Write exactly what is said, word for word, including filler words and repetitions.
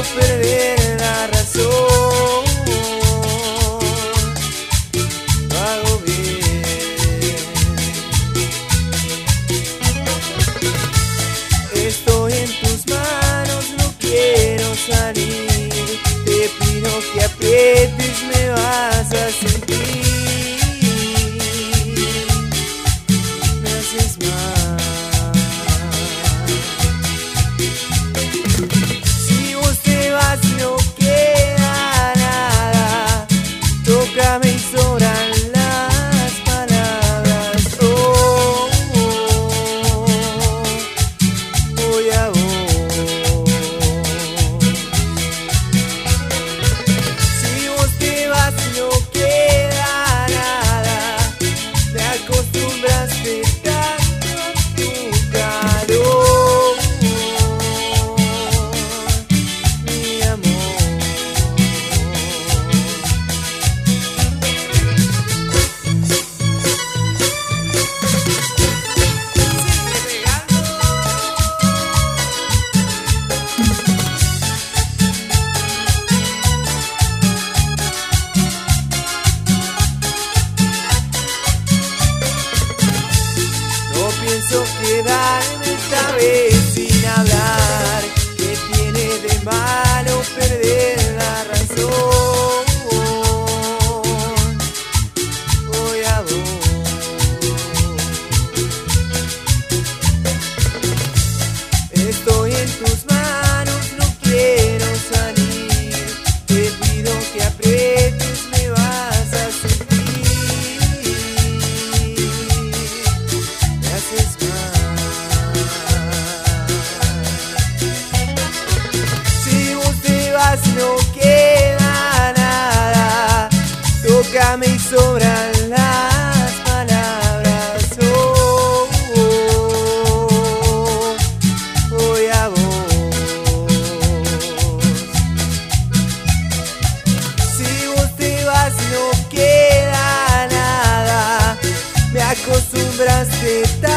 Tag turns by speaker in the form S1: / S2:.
S1: malo perder la razón. Lo hago bien. Estoy en tus manos, no quiero salir. Te pido que aprietes, me vas a sentir. Me haces mal. Si vos te vas no queda nada. Tócame y sobran las palabras. Oh, oh, oh, voy a vos. Si vos te vas no queda nada. Te acostumbraste tanto a tu calor, mi amor. Sigue pegando. No pienso quedarme esta vez sin hablar. ¿Qué tiene de malo perder la razón? Voy a vos. Estoy en tus manos, no quiero salir. Te pido que aprietes, me vas a sentir. Me haces mal. Si vos te vas no queda nada. Tócame y sobran las palabras. Oh, oh, oh, voy a vos. Si vos te vas no queda nada. Me acostumbraste tanto